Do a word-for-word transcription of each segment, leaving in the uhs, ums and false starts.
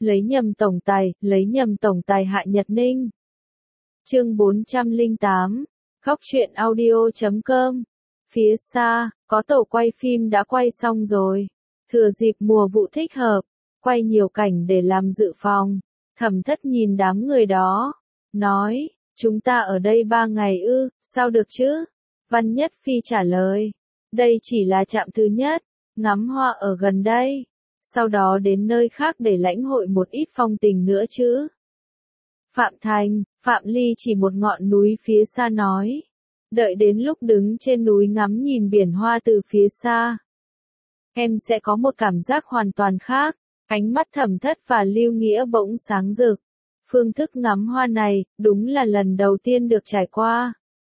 lấy nhầm tổng tài, lấy nhầm tổng tài Hạ Nhật Ninh. Chương bốn trăm lẻ tám, Khóc Chuyện Audio chấm com. Phía xa, có tổ quay phim đã quay xong rồi. Thừa dịp mùa vụ thích hợp, quay nhiều cảnh để làm dự phòng. Thẩm Thất nhìn đám người đó, nói, chúng ta ở đây ba ngày ư, sao được chứ? Văn Nhất Phi trả lời, đây chỉ là trạm thứ nhất, ngắm hoa ở gần đây. Sau đó đến nơi khác để lãnh hội một ít phong tình nữa chứ. Phạm Thành, Phạm Ly chỉ một ngọn núi phía xa nói. Đợi đến lúc đứng trên núi ngắm nhìn biển hoa từ phía xa. Em sẽ có một cảm giác hoàn toàn khác. Ánh mắt Thẩm Thất và Lưu Nghĩa bỗng sáng rực. Phương thức ngắm hoa này, đúng là lần đầu tiên được trải qua.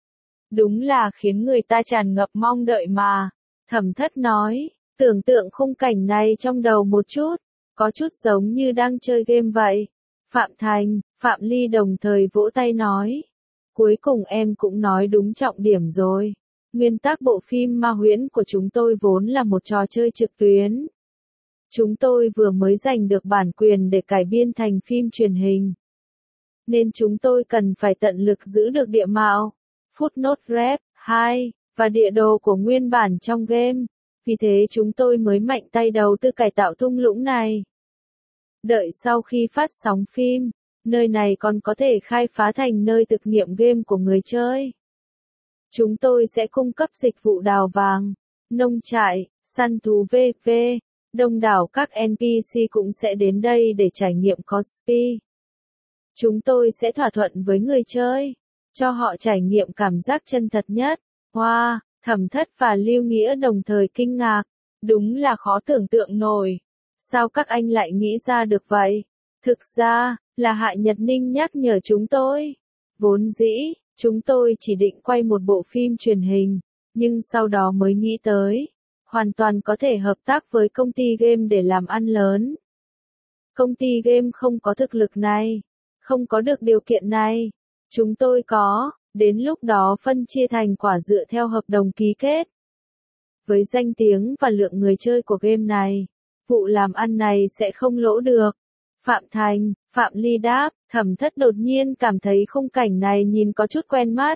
Đúng là khiến người ta tràn ngập mong đợi mà. Thẩm Thất nói, tưởng tượng khung cảnh này trong đầu một chút, có chút giống như đang chơi game vậy. Phạm Thành, Phạm Ly đồng thời vỗ tay nói. Cuối cùng em cũng nói đúng trọng điểm rồi. Nguyên tắc bộ phim Ma Huyễn của chúng tôi vốn là một trò chơi trực tuyến. Chúng tôi vừa mới giành được bản quyền để cải biên thành phim truyền hình. Nên chúng tôi cần phải tận lực giữ được địa mạo, footnote rep, hai, và địa đồ của nguyên bản trong game. Vì thế chúng tôi mới mạnh tay đầu tư cải tạo thung lũng này. Đợi sau khi phát sóng phim, nơi này còn có thể khai phá thành nơi thực nghiệm game của người chơi. Chúng tôi sẽ cung cấp dịch vụ đào vàng, nông trại, săn thú vân vân. Đông đảo các en pê xê cũng sẽ đến đây để trải nghiệm cosplay. Chúng tôi sẽ thỏa thuận với người chơi, cho họ trải nghiệm cảm giác chân thật nhất. Wow, Thẩm Thất và Lưu Nghĩa đồng thời kinh ngạc. Đúng là khó tưởng tượng nổi. Sao các anh lại nghĩ ra được vậy? Thực ra, là Hạ Nhật Ninh nhắc nhở chúng tôi. Vốn dĩ, chúng tôi chỉ định quay một bộ phim truyền hình, nhưng sau đó mới nghĩ tới. Hoàn toàn có thể hợp tác với công ty game để làm ăn lớn. Công ty game không có thực lực này, không có được điều kiện này. Chúng tôi có, đến lúc đó phân chia thành quả dựa theo hợp đồng ký kết. Với danh tiếng và lượng người chơi của game này, vụ làm ăn này sẽ không lỗ được. Phạm Thành, Phạm Ly đáp, Thẩm Thất đột nhiên cảm thấy khung cảnh này nhìn có chút quen mắt.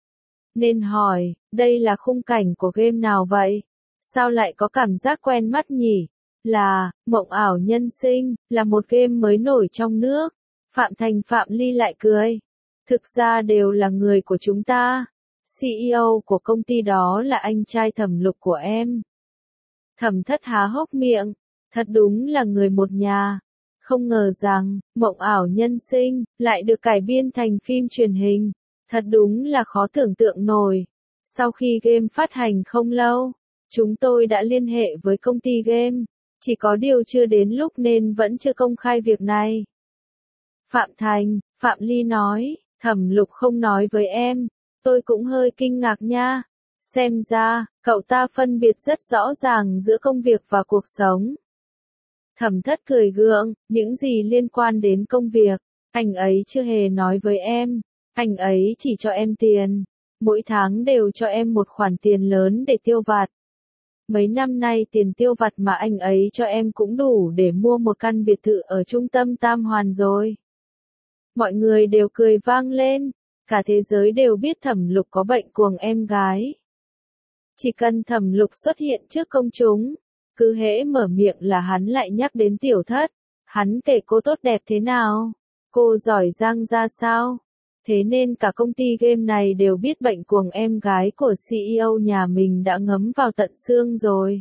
Nên hỏi, đây là khung cảnh của game nào vậy? Sao lại có cảm giác quen mắt nhỉ? Là, Mộng Ảo Nhân Sinh, là một game mới nổi trong nước. Phạm Thành Phạm Ly lại cười. Thực ra đều là người của chúng ta. xê e ô của công ty đó là anh trai Thẩm Lục của em. Thẩm Thất há hốc miệng. Thật đúng là người một nhà. Không ngờ rằng, Mộng Ảo Nhân Sinh, lại được cải biên thành phim truyền hình. Thật đúng là khó tưởng tượng nổi. Sau khi game phát hành không lâu, chúng tôi đã liên hệ với công ty game, chỉ có điều chưa đến lúc nên vẫn chưa công khai việc này. Phạm Thành, Phạm Ly nói, Thẩm Lục không nói với em, tôi cũng hơi kinh ngạc nha. Xem ra, cậu ta phân biệt rất rõ ràng giữa công việc và cuộc sống. Thẩm Thất cười gượng, những gì liên quan đến công việc, anh ấy chưa hề nói với em, anh ấy chỉ cho em tiền, mỗi tháng đều cho em một khoản tiền lớn để tiêu vặt. Mấy năm nay tiền tiêu vặt mà anh ấy cho em cũng đủ để mua một căn biệt thự ở trung tâm Tam Hoàn rồi. Mọi người đều cười vang lên, cả thế giới đều biết Thẩm Lục có bệnh cuồng em gái. Chỉ cần Thẩm Lục xuất hiện trước công chúng, cứ hễ mở miệng là hắn lại nhắc đến Tiểu Thất, hắn kể cô tốt đẹp thế nào, cô giỏi giang ra sao. Thế nên cả công ty game này đều biết bệnh cuồng em gái của xê e ô nhà mình đã ngấm vào tận xương rồi.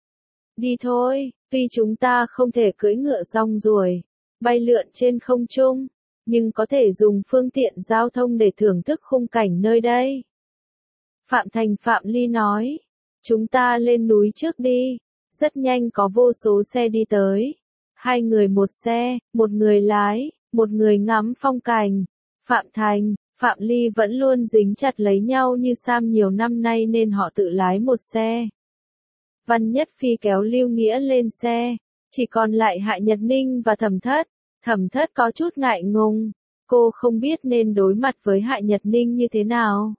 Đi thôi, tuy chúng ta không thể cưỡi ngựa rong ruổi, bay lượn trên không trung, nhưng có thể dùng phương tiện giao thông để thưởng thức khung cảnh nơi đây. Phạm Thành Phạm Ly nói, chúng ta lên núi trước đi, rất nhanh có vô số xe đi tới. Hai người một xe, một người lái, một người ngắm phong cảnh. Phạm Thành, Phạm Ly vẫn luôn dính chặt lấy nhau như Sam nhiều năm nay nên họ tự lái một xe. Văn Nhất Phi kéo Lưu Nghĩa lên xe, chỉ còn lại Hạ Nhật Ninh và Thẩm Thất. Thẩm Thất có chút ngại ngùng, cô không biết nên đối mặt với Hạ Nhật Ninh như thế nào.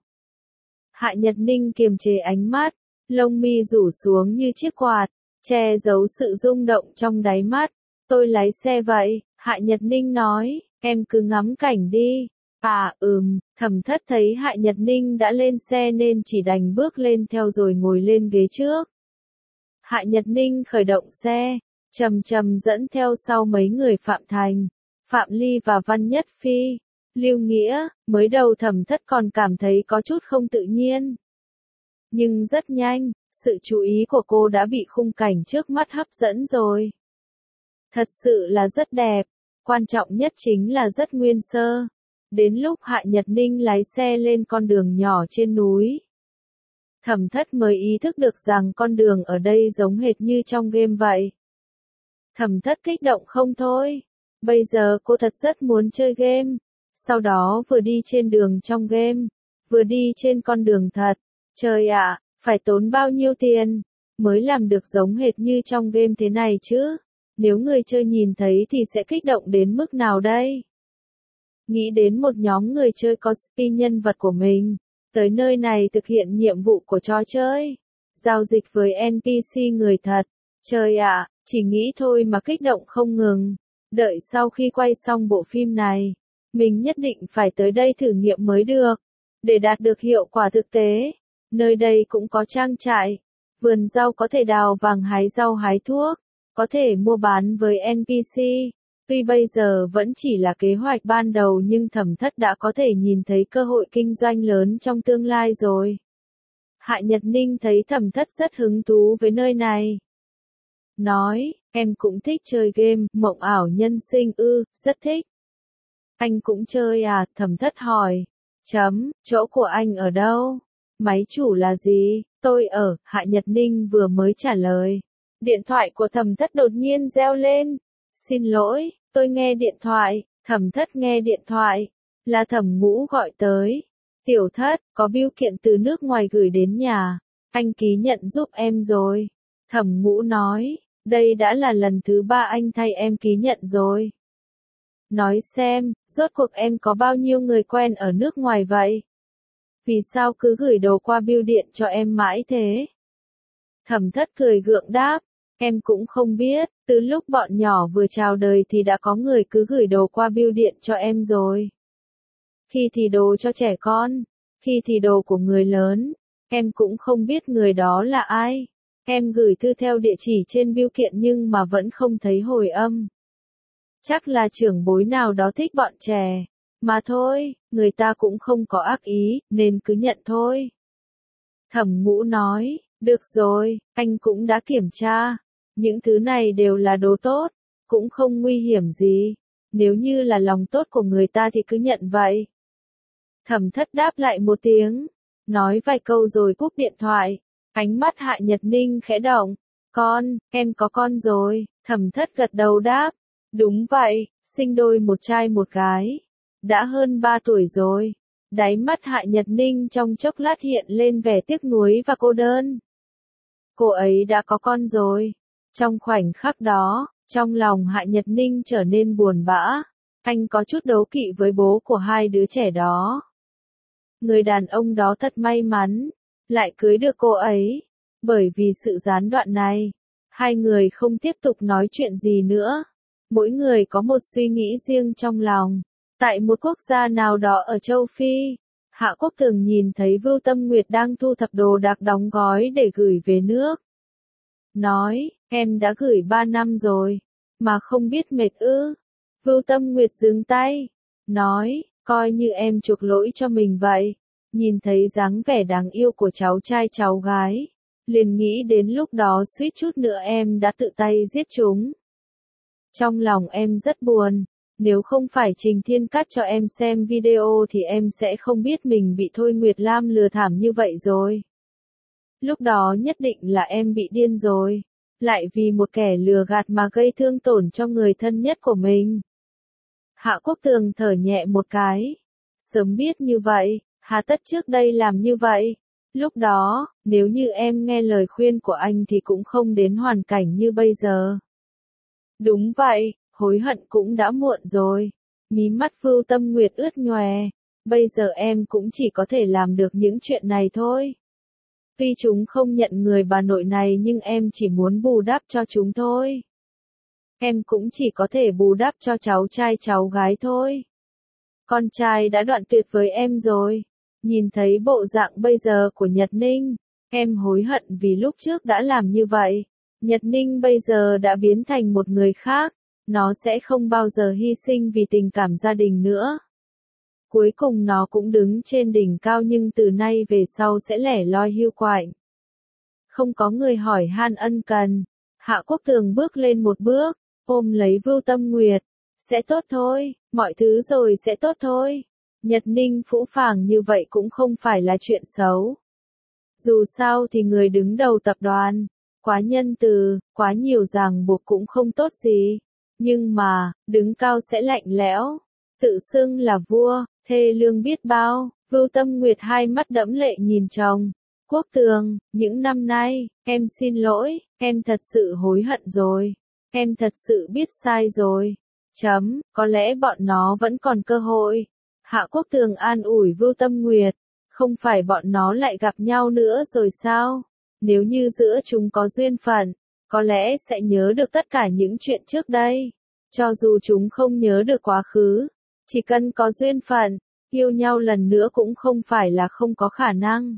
Hạ Nhật Ninh kiềm chế ánh mắt, lông mi rủ xuống như chiếc quạt, che giấu sự rung động trong đáy mắt. Tôi lái xe vậy, Hạ Nhật Ninh nói, em cứ ngắm cảnh đi. À, ừm, Thẩm Thất thấy Hạ Nhật Ninh đã lên xe nên chỉ đành bước lên theo rồi ngồi lên ghế trước. Hạ Nhật Ninh khởi động xe, chậm chậm dẫn theo sau mấy người Phạm Thành, Phạm Ly và Văn Nhất Phi, Lưu Nghĩa. Mới đầu Thẩm Thất còn cảm thấy có chút không tự nhiên. Nhưng rất nhanh, sự chú ý của cô đã bị khung cảnh trước mắt hấp dẫn rồi. Thật sự là rất đẹp, quan trọng nhất chính là rất nguyên sơ. Đến lúc Hạ Nhật Ninh lái xe lên con đường nhỏ trên núi, Thẩm Thất mới ý thức được rằng con đường ở đây giống hệt như trong game vậy. Thẩm Thất kích động không thôi. Bây giờ cô thật rất muốn chơi game. Sau đó vừa đi trên đường trong game, vừa đi trên con đường thật. Trời ạ, phải tốn bao nhiêu tiền mới làm được giống hệt như trong game thế này chứ? Nếu người chơi nhìn thấy thì sẽ kích động đến mức nào đây? Nghĩ đến một nhóm người chơi cosplay nhân vật của mình, tới nơi này thực hiện nhiệm vụ của trò chơi, giao dịch với en pê xê người thật. Trời ạ, chỉ nghĩ thôi mà kích động không ngừng. Đợi sau khi quay xong bộ phim này, mình nhất định phải tới đây thử nghiệm mới được, để đạt được hiệu quả thực tế. Nơi đây cũng có trang trại, vườn rau có thể đào vàng hái rau hái thuốc, có thể mua bán với en pê xê. Tuy bây giờ vẫn chỉ là kế hoạch ban đầu nhưng Thẩm Thất đã có thể nhìn thấy cơ hội kinh doanh lớn trong tương lai rồi. Hạ Nhật Ninh thấy Thẩm Thất rất hứng thú với nơi này. Nói, em cũng thích chơi game, mộng ảo nhân sinh ư, rất thích. Anh cũng chơi à, Thẩm Thất hỏi. Chấm, chỗ của anh ở đâu? Máy chủ là gì? Tôi ở, Hạ Nhật Ninh vừa mới trả lời. Điện thoại của Thẩm Thất đột nhiên reo lên. Xin lỗi, tôi nghe điện thoại. Thẩm Thất nghe điện thoại. Là Thẩm Ngũ gọi tới. Tiểu Thất, có bưu kiện từ nước ngoài gửi đến nhà. Anh ký nhận giúp em rồi. Thẩm Ngũ nói, đây đã là lần thứ ba anh thay em ký nhận rồi. Nói xem, rốt cuộc em có bao nhiêu người quen ở nước ngoài vậy? Vì sao cứ gửi đồ qua bưu điện cho em mãi thế? Thẩm Thất cười gượng đáp, em cũng không biết, từ lúc bọn nhỏ vừa chào đời thì đã có người cứ gửi đồ qua bưu điện cho em rồi. Khi thì đồ cho trẻ con, khi thì đồ của người lớn, em cũng không biết người đó là ai. Em gửi thư theo địa chỉ trên bưu kiện nhưng mà vẫn không thấy hồi âm. Chắc là trưởng bối nào đó thích bọn trẻ. Mà thôi, người ta cũng không có ác ý, nên cứ nhận thôi. Thẩm Ngũ nói, được rồi, anh cũng đã kiểm tra. Những thứ này đều là đồ tốt, cũng không nguy hiểm gì. Nếu như là lòng tốt của người ta thì cứ nhận vậy. Thẩm Thất đáp lại một tiếng, nói vài câu rồi cúp điện thoại. Ánh mắt Hạ Nhật Ninh khẽ động. Con, em có con rồi, Thẩm Thất gật đầu đáp. Đúng vậy, sinh đôi một trai một gái. Đã hơn ba tuổi rồi. Đáy mắt Hạ Nhật Ninh trong chốc lát hiện lên vẻ tiếc nuối và cô đơn. Cô ấy đã có con rồi. Trong khoảnh khắc đó, trong lòng Hạ Nhật Ninh trở nên buồn bã. Anh có chút đố kỵ với bố của hai đứa trẻ đó. Người đàn ông đó thật may mắn, lại cưới được cô ấy. Bởi vì sự gián đoạn này, hai người không tiếp tục nói chuyện gì nữa. Mỗi người có một suy nghĩ riêng trong lòng. Tại một quốc gia nào đó ở châu Phi, Hạ Quốc Tường nhìn thấy Vưu Tâm Nguyệt đang thu thập đồ đạc đóng gói để gửi về nước. Nói, em đã gửi ba năm rồi, mà không biết mệt ư. Vưu Tâm Nguyệt giương tay, nói, coi như em chuộc lỗi cho mình vậy. Nhìn thấy dáng vẻ đáng yêu của cháu trai cháu gái, liền nghĩ đến lúc đó suýt chút nữa em đã tự tay giết chúng. Trong lòng em rất buồn, nếu không phải Trình Thiên cắt cho em xem video thì em sẽ không biết mình bị Thôi Nguyệt Lam lừa thảm như vậy rồi. Lúc đó nhất định là em bị điên rồi, lại vì một kẻ lừa gạt mà gây thương tổn cho người thân nhất của mình. Hạ Quốc Tường thở nhẹ một cái. Sớm biết như vậy, hà tất trước đây làm như vậy. Lúc đó, nếu như em nghe lời khuyên của anh thì cũng không đến hoàn cảnh như bây giờ. Đúng vậy, hối hận cũng đã muộn rồi. Mí mắt Vưu Tâm Nguyệt ướt nhòe. Bây giờ em cũng chỉ có thể làm được những chuyện này thôi. Tuy chúng không nhận người bà nội này nhưng em chỉ muốn bù đắp cho chúng thôi. em cũng chỉ có thể bù đắp cho cháu trai cháu gái thôi. Con trai đã đoạn tuyệt với em rồi. Nhìn thấy bộ dạng bây giờ của Nhật Ninh, em hối hận vì lúc trước đã làm như vậy. Nhật Ninh bây giờ đã biến thành một người khác, nó sẽ không bao giờ hy sinh vì tình cảm gia đình nữa. Cuối cùng nó cũng đứng trên đỉnh cao nhưng từ nay về sau sẽ lẻ loi hiu quạnh. Không có người hỏi han ân cần. Hạ Quốc Tường bước lên một bước, ôm lấy Vưu Tâm Nguyệt. Sẽ tốt thôi, mọi thứ rồi sẽ tốt thôi. Nhật Ninh phũ phàng như vậy cũng không phải là chuyện xấu. Dù sao thì người đứng đầu tập đoàn, quá nhân từ, quá nhiều ràng buộc cũng không tốt gì. Nhưng mà, đứng cao sẽ lạnh lẽo, tự xưng là vua, thê lương biết bao. Vưu Tâm Nguyệt hai mắt đẫm lệ nhìn chồng. Quốc Tường, những năm nay, em xin lỗi, em thật sự hối hận rồi. Em thật sự biết sai rồi. Chấm, có lẽ bọn nó vẫn còn cơ hội. Hạ Quốc Tường an ủi Vưu Tâm Nguyệt. Không phải bọn nó lại gặp nhau nữa rồi sao? Nếu như giữa chúng có duyên phận, có lẽ sẽ nhớ được tất cả những chuyện trước đây. Cho dù chúng không nhớ được quá khứ, chỉ cần có duyên phận, yêu nhau lần nữa cũng không phải là không có khả năng.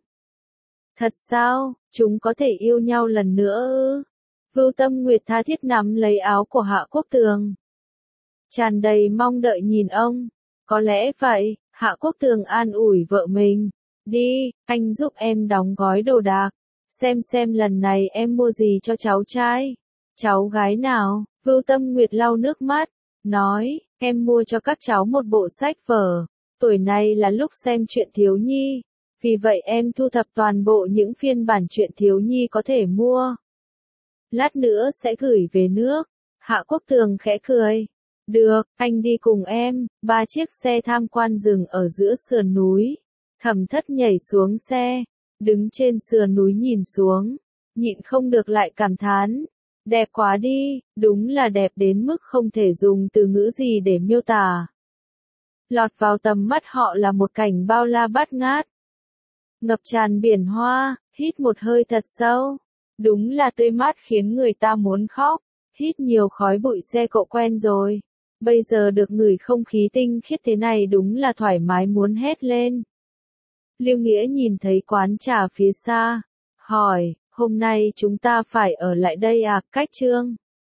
Thật sao, chúng có thể yêu nhau lần nữa ư? Vưu Tâm Nguyệt tha thiết nắm lấy áo của Hạ Quốc Tường, tràn đầy mong đợi nhìn ông. Có lẽ vậy, Hạ Quốc Tường an ủi vợ mình. Đi, anh giúp em đóng gói đồ đạc. Xem xem lần này em mua gì cho cháu trai, cháu gái nào. Vưu Tâm Nguyệt lau nước mắt, nói, em mua cho các cháu một bộ sách vở. Tuổi này là lúc xem truyện thiếu nhi. Vì vậy em thu thập toàn bộ những phiên bản truyện thiếu nhi có thể mua. Lát nữa sẽ gửi về nước. Hạ Quốc Tường khẽ cười. Được, anh đi cùng em. Ba chiếc xe tham quan dừng ở giữa sườn núi. Thẩm Thất nhảy xuống xe, đứng trên sườn núi nhìn xuống, nhịn không được lại cảm thán. Đẹp quá đi, đúng là đẹp đến mức không thể dùng từ ngữ gì để miêu tả. Lọt vào tầm mắt họ là một cảnh bao la bát ngát, ngập tràn biển hoa. Hít một hơi thật sâu, đúng là tươi mát khiến người ta muốn khóc. Hít nhiều khói bụi xe cộ quen rồi, bây giờ được ngửi không khí tinh khiết thế này đúng là thoải mái muốn hét lên. Lưu Nghĩa nhìn thấy quán trà phía xa, hỏi, hôm nay chúng ta phải ở lại đây à? Cách Trương